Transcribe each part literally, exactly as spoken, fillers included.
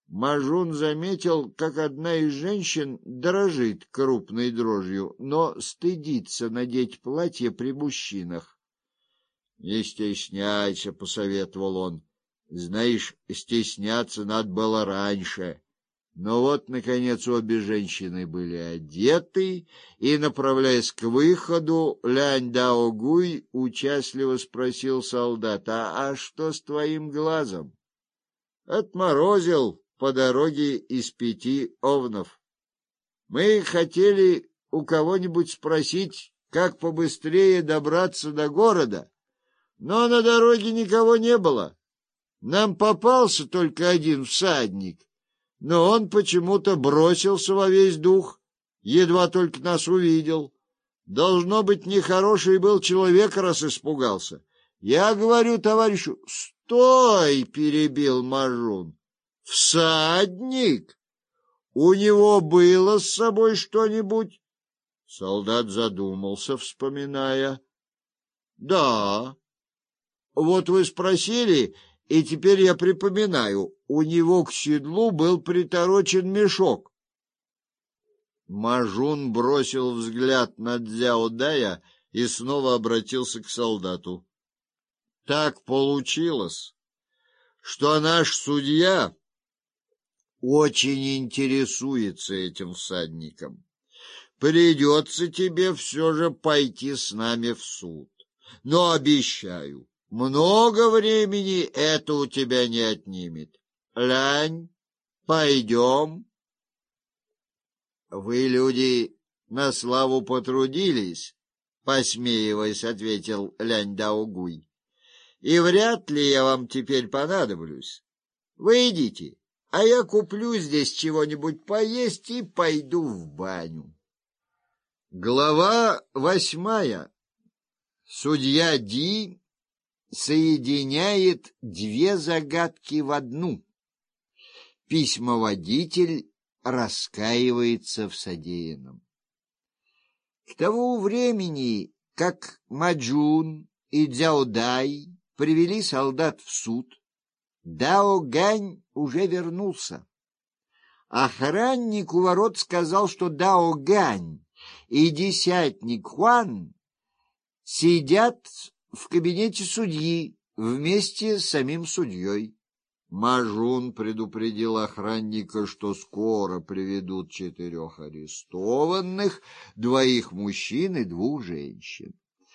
Мажун заметил, как одна из женщин дрожит крупной дрожью, но стыдится надеть платье при мужчинах. — Не стесняйся, — посоветовал он. — Знаешь, стесняться надо было раньше. Но вот, наконец, обе женщины были одеты, и, направляясь к выходу, Лянь Даогуй участливо спросил солдата: — А что с твоим глазом? — Отморозил по дороге из пяти овнов. Мы хотели у кого-нибудь спросить, как побыстрее добраться до города, но на дороге никого не было. Нам попался только один всадник, но он почему-то бросился во весь дух, едва только нас увидел. Должно быть, нехороший был человек, раз испугался. Я говорю товарищу: «Стой!» — перебил Мажун. «Всадник? У него было с собой что-нибудь?» Солдат задумался, вспоминая. «Да, вот вы спросили, и теперь я припоминаю, у него к седлу был приторочен мешок». Мажун бросил взгляд на Цзяо Дая и снова обратился к солдату. «Так получилось, что наш судья очень интересуется этим всадником. Придется тебе все же пойти с нами в суд. Но обещаю, много времени это у тебя не отнимет. Лянь, пойдем». — Вы, люди, на славу потрудились, — посмеиваясь, ответил Лянь Даогуй. — И вряд ли я вам теперь понадоблюсь. Вы идите, а я куплю здесь чего-нибудь поесть и пойду в баню. Глава восьмая. Судья Ди соединяет две загадки в одну. Письмоводитель раскаивается в содеянном. К тому времени, как Маджун и Цзяодай привели солдат в суд, Дао Гань уже вернулся. Охранник у ворот сказал, что Дао Гань и десятник Хуан сидят в кабинете судьи вместе с самим судьей. Мажун предупредил охранника, что скоро приведут четырех арестованных, двоих мужчин и двух женщин.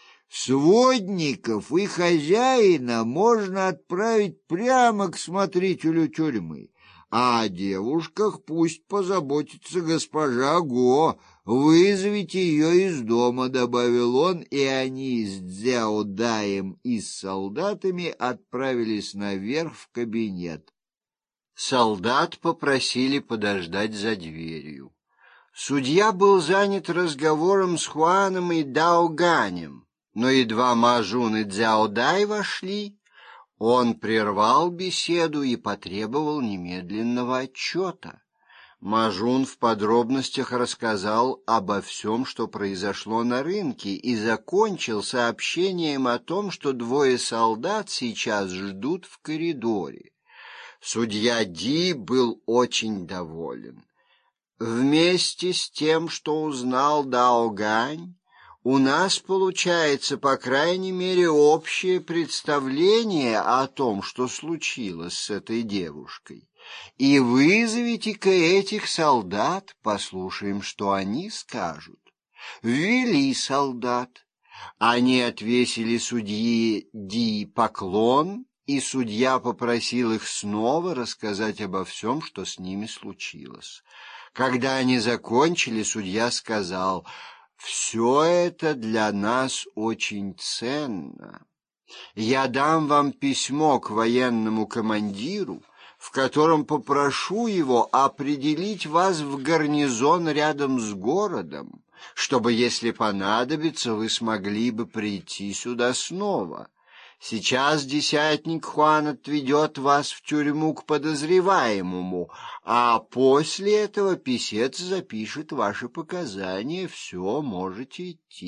Сводников и хозяина можно отправить прямо к смотрителю тюрьмы, а о девушках пусть позаботится госпожа Го. Вызовите ее из дома, — добавил он, и они с Цзяо Даем и с солдатами отправились наверх в кабинет. Солдат попросили подождать за дверью. Судья был занят разговором с Хуаном и Дао Ганем, но едва Мажун и Цзяо Дай вошли, он прервал беседу и потребовал немедленного отчета. Мажун в подробностях рассказал обо всем, что произошло на рынке, и закончил сообщением о том, что двое солдат сейчас ждут в коридоре. Судья Ди был очень доволен. Вместе с тем, что узнал Дао Гань, у нас получается, по крайней мере, общее представление о том, что случилось с этой девушкой. И вызовите-ка этих солдат, послушаем, что они скажут. Ввели солдат. Они отвесили судье Ди поклон, и судья попросил их снова рассказать обо всем, что с ними случилось. Когда они закончили, судья сказал: «Все это для нас очень ценно. Я дам вам письмо к военному командиру, в котором попрошу его определить вас в гарнизон рядом с городом, чтобы, если понадобится, вы смогли бы прийти сюда снова. Сейчас десятник Хуан отведет вас в тюрьму к подозреваемому, а после этого писец запишет ваши показания. Все, можете идти».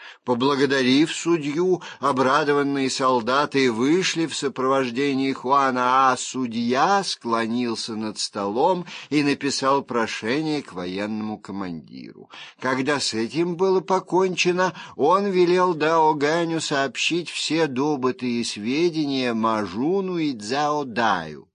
Поблагодарив судью, обрадованные солдаты вышли в сопровождении Хуана, а судья склонился над столом и написал прошение к военному командиру. Когда с этим было покончено, он велел Дао Ганю сообщить все добытые сведения Мажуну и Цзао Даю.